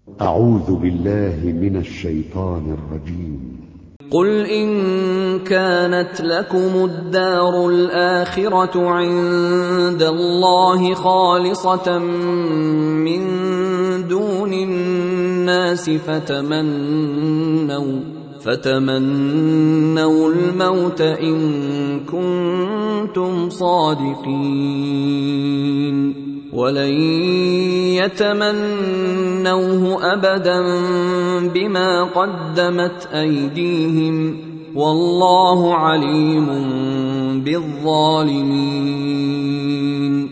أعوذ بالله من الشيطان الرجيم. قل إن كانت لكم الدار الآخرة عند الله خالصة من دون الناس فتمنوا الموت إن كنتم صادقين ولن يتمنوه أبدا بما قدمت أيديهم والله عليم بالظالمين.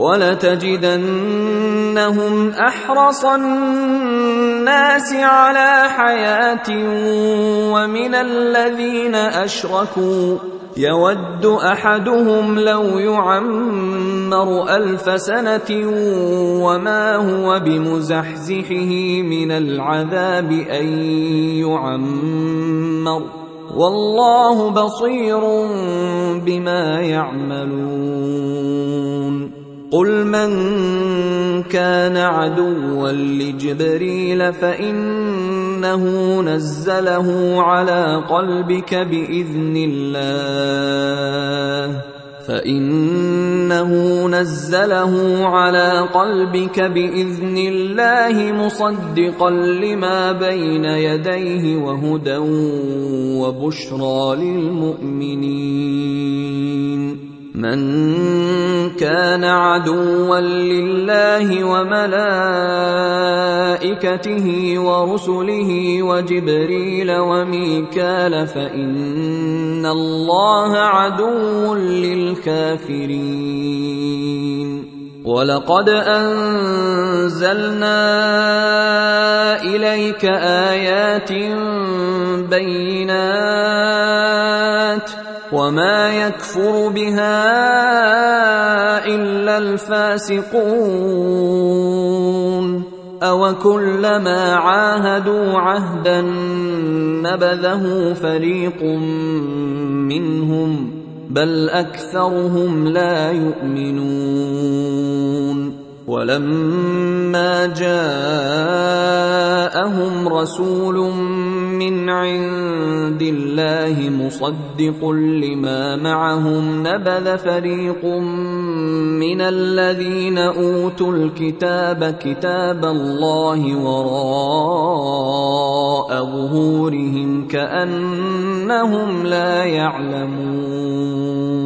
ولتجدنهم أحرص الناس على حياة ومن الذين أشركوا يود أحدهم لو يعمر 1000 سنة وما هو بمزحزحه من العذاب أن يعمر والله بصير بما يعملون. قل من كان عدوا لجبريل فإنه نزله على قلبك بإذن الله مصدقا لما بين يديه وهدى وبشرى للمؤمنين. من كان عدوا لله وملائكته ورسله وجبريل وميكال فإن الله عدو للكافرين. ولقد أنزلنا إليك آيات بينات وما يكفر بها إلا الفاسقون. أوكلما عاهدوا عهدا نبذه فريق منهم بل أكثرهم لا يؤمنون. ولما جاءهم رسول من عند الله مصدق لما معهم نبذ فريق من الذين أوتوا الكتاب كتاب الله وراء ظهورهم كأنهم لا يعلمون.